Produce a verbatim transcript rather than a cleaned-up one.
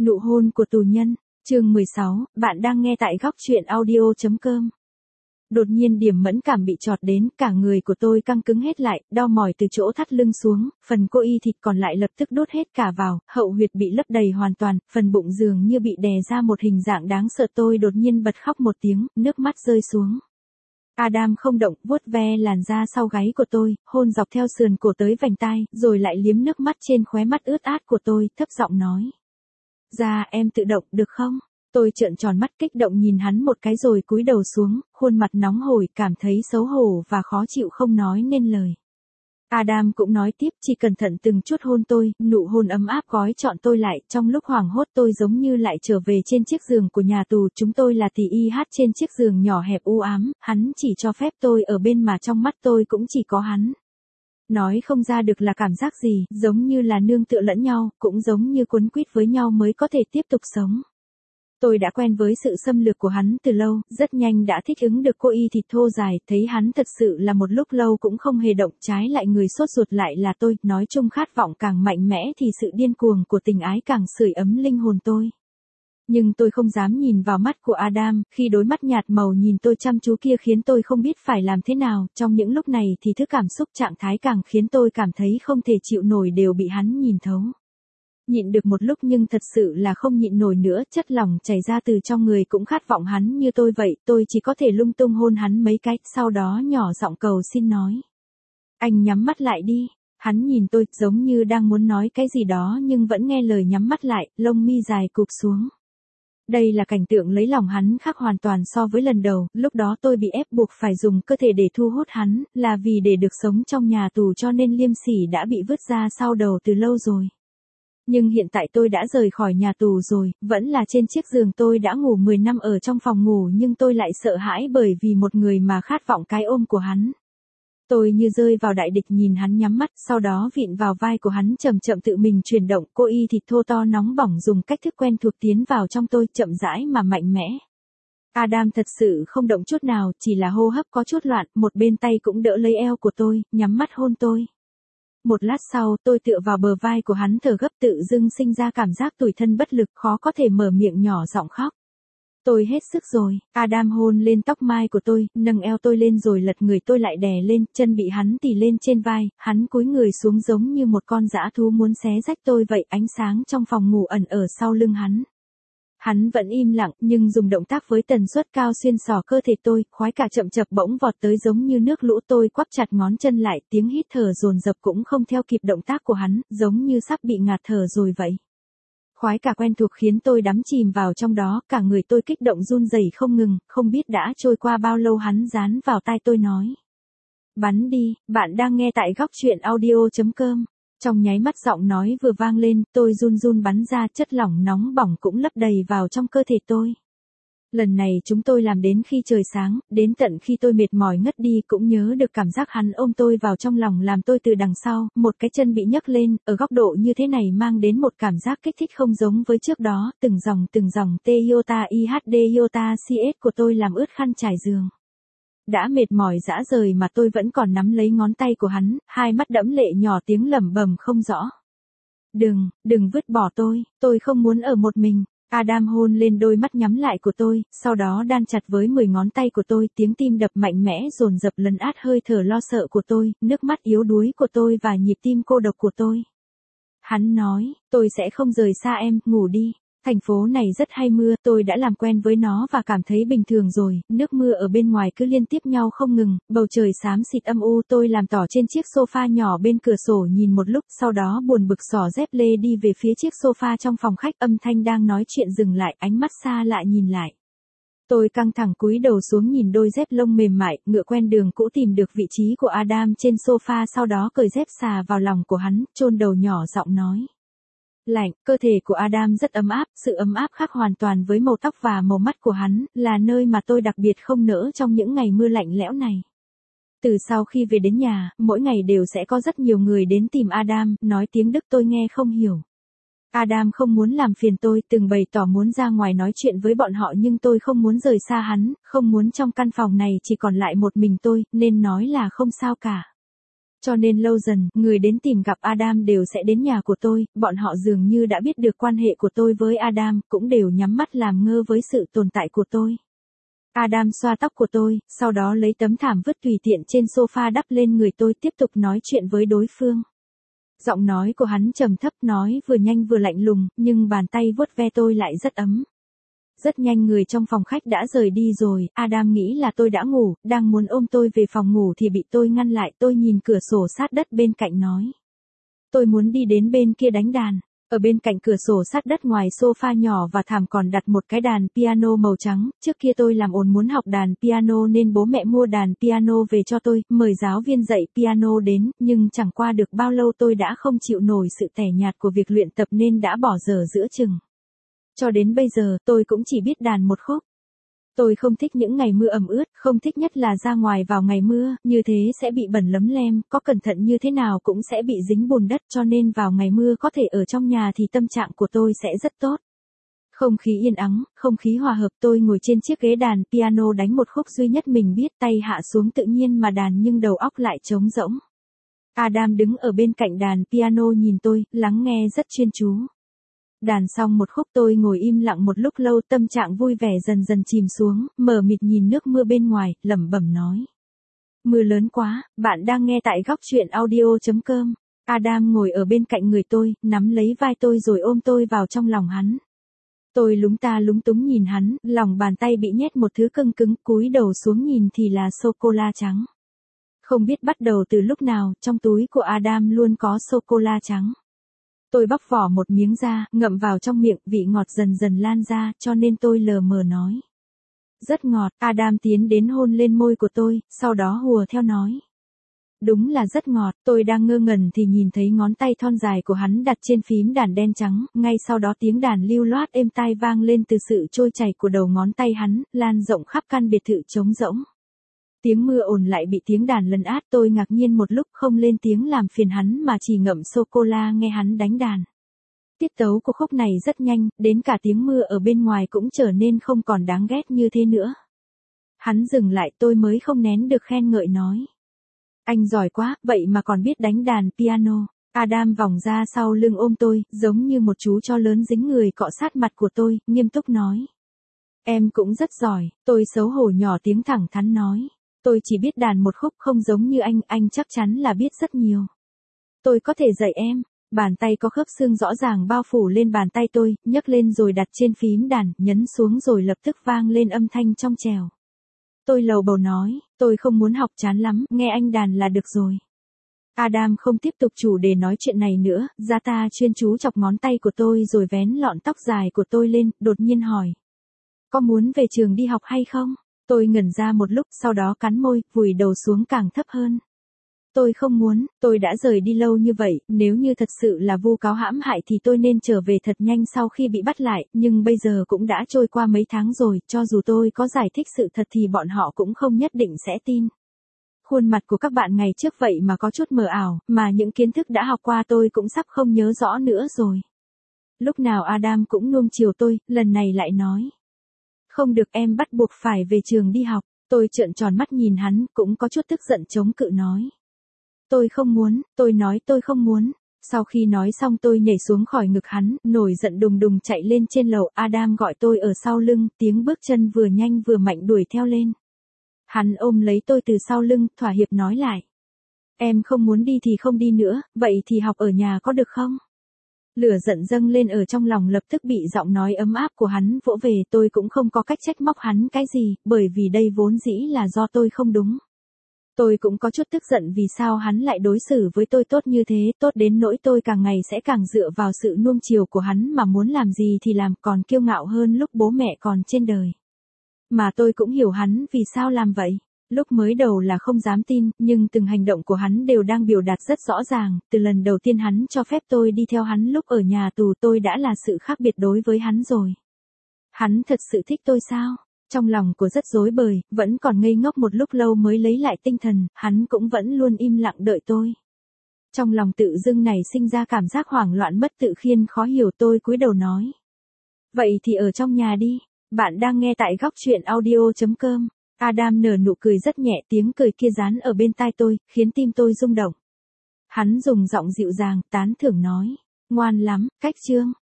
Nụ hôn của tù nhân, chương mười sáu, bạn đang nghe tại góc truyện audio chấm com. Đột nhiên điểm mẫn cảm bị chọt đến, cả người của tôi căng cứng hết lại, đau mỏi từ chỗ thắt lưng xuống, phần cô y thịt còn lại lập tức đốt hết cả vào, hậu huyệt bị lấp đầy hoàn toàn, phần bụng dường như bị đè ra một hình dạng đáng sợ. Tôi đột nhiên bật khóc một tiếng, nước mắt rơi xuống. Adam không động, vuốt ve làn da sau gáy của tôi, hôn dọc theo sườn cổ tới vành tai, rồi lại liếm nước mắt trên khóe mắt ướt át của tôi, thấp giọng nói: "Ra em tự động, được không?" Tôi trợn tròn mắt kích động nhìn hắn một cái rồi cúi đầu xuống, khuôn mặt nóng hổi, cảm thấy xấu hổ và khó chịu không nói nên lời. Adam cũng nói tiếp, chỉ cẩn thận từng chút hôn tôi, nụ hôn ấm áp gói trọn tôi lại, trong lúc hoảng hốt tôi giống như lại trở về trên chiếc giường của nhà tù, chúng tôi là tì y hát trên chiếc giường nhỏ hẹp u ám, hắn chỉ cho phép tôi ở bên mà trong mắt tôi cũng chỉ có hắn. Nói không ra được là cảm giác gì, giống như là nương tựa lẫn nhau, cũng giống như quấn quýt với nhau mới có thể tiếp tục sống. Tôi đã quen với sự xâm lược của hắn từ lâu, rất nhanh đã thích ứng được cô y thịt thô dài, thấy hắn thật sự là một lúc lâu cũng không hề động, trái lại người sốt ruột lại là tôi, nói chung khát vọng càng mạnh mẽ thì sự điên cuồng của tình ái càng sưởi ấm linh hồn tôi. Nhưng tôi không dám nhìn vào mắt của Adam, khi đôi mắt nhạt màu nhìn tôi chăm chú kia khiến tôi không biết phải làm thế nào, trong những lúc này thì thứ cảm xúc trạng thái càng khiến tôi cảm thấy không thể chịu nổi đều bị hắn nhìn thấu. Nhịn được một lúc nhưng thật sự là không nhịn nổi nữa, chất lỏng chảy ra từ trong người cũng khát vọng hắn như tôi vậy, tôi chỉ có thể lung tung hôn hắn mấy cái, sau đó nhỏ giọng cầu xin nói: "Anh nhắm mắt lại đi." Hắn nhìn tôi, giống như đang muốn nói cái gì đó nhưng vẫn nghe lời nhắm mắt lại, lông mi dài cụp xuống. Đây là cảnh tượng lấy lòng hắn khác hoàn toàn so với lần đầu, lúc đó tôi bị ép buộc phải dùng cơ thể để thu hút hắn, là vì để được sống trong nhà tù cho nên liêm sỉ đã bị vứt ra sau đầu từ lâu rồi. Nhưng hiện tại tôi đã rời khỏi nhà tù rồi, vẫn là trên chiếc giường tôi đã ngủ mười năm ở trong phòng ngủ nhưng tôi lại sợ hãi bởi vì một người mà khát vọng cái ôm của hắn. Tôi như rơi vào đại địch nhìn hắn nhắm mắt, sau đó vịn vào vai của hắn chậm chậm tự mình chuyển động, cô y thịt thô to nóng bỏng dùng cách thức quen thuộc tiến vào trong tôi, chậm rãi mà mạnh mẽ. Adam thật sự không động chút nào, chỉ là hô hấp có chút loạn, một bên tay cũng đỡ lấy eo của tôi, nhắm mắt hôn tôi. Một lát sau, tôi tựa vào bờ vai của hắn thở gấp, tự dưng sinh ra cảm giác tủi thân bất lực, khó có thể mở miệng nhỏ giọng khóc. Tôi hết sức rồi, Adam hôn lên tóc mai của tôi, nâng eo tôi lên rồi lật người tôi lại đè lên, chân bị hắn tì lên trên vai, hắn cúi người xuống giống như một con dã thú muốn xé rách tôi vậy, ánh sáng trong phòng ngủ ẩn ở sau lưng hắn. Hắn vẫn im lặng, nhưng dùng động tác với tần suất cao xuyên xỏ cơ thể tôi, khoái cả chậm chập bỗng vọt tới giống như nước lũ. Tôi quắp chặt ngón chân lại, tiếng hít thở dồn dập cũng không theo kịp động tác của hắn, giống như sắp bị ngạt thở rồi vậy. Khoái cả quen thuộc khiến tôi đắm chìm vào trong đó, cả người tôi kích động run rẩy không ngừng, không biết đã trôi qua bao lâu hắn dán vào tai tôi nói: "Bắn đi." Bạn đang nghe tại góc truyện audio chấm com. Trong nháy mắt giọng nói vừa vang lên, tôi run run bắn ra, chất lỏng nóng bỏng cũng lấp đầy vào trong cơ thể tôi. Lần này chúng tôi làm đến khi trời sáng, đến tận khi tôi mệt mỏi ngất đi cũng nhớ được cảm giác hắn ôm tôi vào trong lòng làm tôi từ đằng sau, một cái chân bị nhấc lên, ở góc độ như thế này mang đến một cảm giác kích thích không giống với trước đó, từng dòng từng dòng Toyota i hát đê Toyota xê ét của tôi làm ướt khăn trải giường. Đã mệt mỏi dã rời mà tôi vẫn còn nắm lấy ngón tay của hắn, hai mắt đẫm lệ nhỏ tiếng lẩm bẩm không rõ: "Đừng, đừng vứt bỏ tôi, tôi không muốn ở một mình." Adam hôn lên đôi mắt nhắm lại của tôi, sau đó đan chặt với mười ngón tay của tôi, tiếng tim đập mạnh mẽ dồn dập lấn át hơi thở lo sợ của tôi, nước mắt yếu đuối của tôi và nhịp tim cô độc của tôi. Hắn nói: "Tôi sẽ không rời xa em, ngủ đi." Thành phố này rất hay mưa, tôi đã làm quen với nó và cảm thấy bình thường rồi, nước mưa ở bên ngoài cứ liên tiếp nhau không ngừng, bầu trời xám xịt âm u. Tôi làm tỏ trên chiếc sofa nhỏ bên cửa sổ nhìn một lúc, sau đó buồn bực xỏ dép lê đi về phía chiếc sofa trong phòng khách, âm thanh đang nói chuyện dừng lại, ánh mắt xa lạ nhìn lại. Tôi căng thẳng cúi đầu xuống nhìn đôi dép lông mềm mại, ngựa quen đường cũ tìm được vị trí của Adam trên sofa, sau đó cởi dép xà vào lòng của hắn, chôn đầu nhỏ giọng nói: "Lạnh." Cơ thể của Adam rất ấm áp, sự ấm áp khác hoàn toàn với màu tóc và màu mắt của hắn, là nơi mà tôi đặc biệt không nỡ trong những ngày mưa lạnh lẽo này. Từ sau khi về đến nhà, mỗi ngày đều sẽ có rất nhiều người đến tìm Adam, nói tiếng Đức tôi nghe không hiểu. Adam không muốn làm phiền tôi, từng bày tỏ muốn ra ngoài nói chuyện với bọn họ nhưng tôi không muốn rời xa hắn, không muốn trong căn phòng này chỉ còn lại một mình tôi, nên nói là không sao cả. Cho nên lâu dần, người đến tìm gặp Adam đều sẽ đến nhà của tôi, bọn họ dường như đã biết được quan hệ của tôi với Adam, cũng đều nhắm mắt làm ngơ với sự tồn tại của tôi. Adam xoa tóc của tôi, sau đó lấy tấm thảm vứt tùy tiện trên sofa đắp lên người tôi, tiếp tục nói chuyện với đối phương. Giọng nói của hắn trầm thấp, nói vừa nhanh vừa lạnh lùng, nhưng bàn tay vuốt ve tôi lại rất ấm. Rất nhanh người trong phòng khách đã rời đi rồi, Adam nghĩ là tôi đã ngủ, đang muốn ôm tôi về phòng ngủ thì bị tôi ngăn lại, tôi nhìn cửa sổ sát đất bên cạnh nói. Tôi muốn đi đến bên kia đánh đàn. Ở bên cạnh cửa sổ sát đất ngoài sofa nhỏ và thảm còn đặt một cái đàn piano màu trắng, trước kia tôi làm ồn muốn học đàn piano nên bố mẹ mua đàn piano về cho tôi, mời giáo viên dạy piano đến, nhưng chẳng qua được bao lâu tôi đã không chịu nổi sự tẻ nhạt của việc luyện tập nên đã bỏ dở giữa chừng. Cho đến bây giờ, tôi cũng chỉ biết đàn một khúc. Tôi không thích những ngày mưa ẩm ướt, không thích nhất là ra ngoài vào ngày mưa, như thế sẽ bị bẩn lấm lem, có cẩn thận như thế nào cũng sẽ bị dính bùn đất, cho nên vào ngày mưa có thể ở trong nhà thì tâm trạng của tôi sẽ rất tốt. Không khí yên ắng, không khí hòa hợp, tôi ngồi trên chiếc ghế đàn piano đánh một khúc duy nhất mình biết, tay hạ xuống tự nhiên mà đàn nhưng đầu óc lại trống rỗng. Adam đứng ở bên cạnh đàn piano nhìn tôi, lắng nghe rất chuyên chú. Đàn xong một khúc tôi ngồi im lặng một lúc lâu, tâm trạng vui vẻ dần dần chìm xuống, mờ mịt nhìn nước mưa bên ngoài, lẩm bẩm nói. Mưa lớn quá, bạn đang nghe tại góc truyện audio chấm com. Adam ngồi ở bên cạnh người tôi, nắm lấy vai tôi rồi ôm tôi vào trong lòng hắn. Tôi lúng ta lúng túng nhìn hắn, lòng bàn tay bị nhét một thứ cưng cứng, cúi đầu xuống nhìn thì là sô-cô-la trắng. Không biết bắt đầu từ lúc nào, trong túi của Adam luôn có sô-cô-la trắng. Tôi bóc vỏ một miếng ra, ngậm vào trong miệng, vị ngọt dần dần lan ra, cho nên tôi lờ mờ nói. Rất ngọt, Adam tiến đến hôn lên môi của tôi, sau đó hùa theo nói. Đúng là rất ngọt, tôi đang ngơ ngẩn thì nhìn thấy ngón tay thon dài của hắn đặt trên phím đàn đen trắng, ngay sau đó tiếng đàn lưu loát êm tai vang lên từ sự trôi chảy của đầu ngón tay hắn, lan rộng khắp căn biệt thự trống rỗng. Tiếng mưa ồn lại bị tiếng đàn lấn át, tôi ngạc nhiên một lúc không lên tiếng làm phiền hắn mà chỉ ngậm sô-cô-la nghe hắn đánh đàn. Tiết tấu của khúc này rất nhanh, đến cả tiếng mưa ở bên ngoài cũng trở nên không còn đáng ghét như thế nữa. Hắn dừng lại, tôi mới không nén được khen ngợi nói. Anh giỏi quá, vậy mà còn biết đánh đàn piano. Adam vòng ra sau lưng ôm tôi, giống như một chú chó lớn dính người cọ sát mặt của tôi, nghiêm túc nói. Em cũng rất giỏi, tôi xấu hổ nhỏ tiếng thẳng thắn nói. Tôi chỉ biết đàn một khúc, không giống như anh, anh chắc chắn là biết rất nhiều. Tôi có thể dạy em. Bàn tay có khớp xương rõ ràng bao phủ lên bàn tay tôi, nhấc lên rồi đặt trên phím đàn, nhấn xuống rồi lập tức vang lên âm thanh trong trẻo. Tôi lầu bầu nói, tôi không muốn học, chán lắm, nghe anh đàn là được rồi. Adam không tiếp tục chủ đề nói chuyện này nữa, da ta chuyên chú chọc ngón tay của tôi rồi vén lọn tóc dài của tôi lên, đột nhiên hỏi. Có muốn về trường đi học hay không? Tôi ngẩn ra một lúc, sau đó cắn môi, vùi đầu xuống càng thấp hơn. Tôi không muốn, tôi đã rời đi lâu như vậy, nếu như thật sự là vu cáo hãm hại thì tôi nên trở về thật nhanh sau khi bị bắt lại, nhưng bây giờ cũng đã trôi qua mấy tháng rồi, cho dù tôi có giải thích sự thật thì bọn họ cũng không nhất định sẽ tin. Khuôn mặt của các bạn ngày trước vậy mà có chút mờ ảo, mà những kiến thức đã học qua tôi cũng sắp không nhớ rõ nữa rồi. Lúc nào Adam cũng nuông chiều tôi, lần này lại nói. Không được, em bắt buộc phải về trường đi học. Tôi trợn tròn mắt nhìn hắn, cũng có chút tức giận chống cự nói. Tôi không muốn, tôi nói tôi không muốn. Sau khi nói xong tôi nhảy xuống khỏi ngực hắn, nổi giận đùng đùng chạy lên trên lầu. Adam gọi tôi ở sau lưng, tiếng bước chân vừa nhanh vừa mạnh đuổi theo lên. Hắn ôm lấy tôi từ sau lưng, thỏa hiệp nói lại. Em không muốn đi thì không đi nữa, vậy thì học ở nhà có được không? Lửa giận dâng lên ở trong lòng, lập tức bị giọng nói ấm áp của hắn vỗ về. Tôi cũng không có cách trách móc hắn cái gì, bởi vì đây vốn dĩ là do tôi không đúng. Tôi cũng có chút tức giận vì sao hắn lại đối xử với tôi tốt như thế, tốt đến nỗi tôi càng ngày sẽ càng dựa vào sự nuông chiều của hắn mà muốn làm gì thì làm, còn kiêu ngạo hơn lúc bố mẹ còn trên đời. Mà tôi cũng hiểu hắn vì sao làm vậy. Lúc mới đầu là không dám tin, nhưng từng hành động của hắn đều đang biểu đạt rất rõ ràng, từ lần đầu tiên hắn cho phép tôi đi theo hắn lúc ở nhà tù tôi đã là sự khác biệt đối với hắn rồi. Hắn thật sự thích tôi sao? Trong lòng của rất rối bời, vẫn còn ngây ngốc một lúc lâu mới lấy lại tinh thần, hắn cũng vẫn luôn im lặng đợi tôi. Trong lòng tự dưng này sinh ra cảm giác hoảng loạn mất tự khiên khó hiểu, tôi cúi đầu nói. Vậy thì ở trong nhà đi, bạn đang nghe tại góc truyện audio chấm com. Adam nở nụ cười rất nhẹ, tiếng cười kia dán ở bên tai tôi, khiến tim tôi rung động. Hắn dùng giọng dịu dàng, tán thưởng nói. Ngoan lắm, cách trương.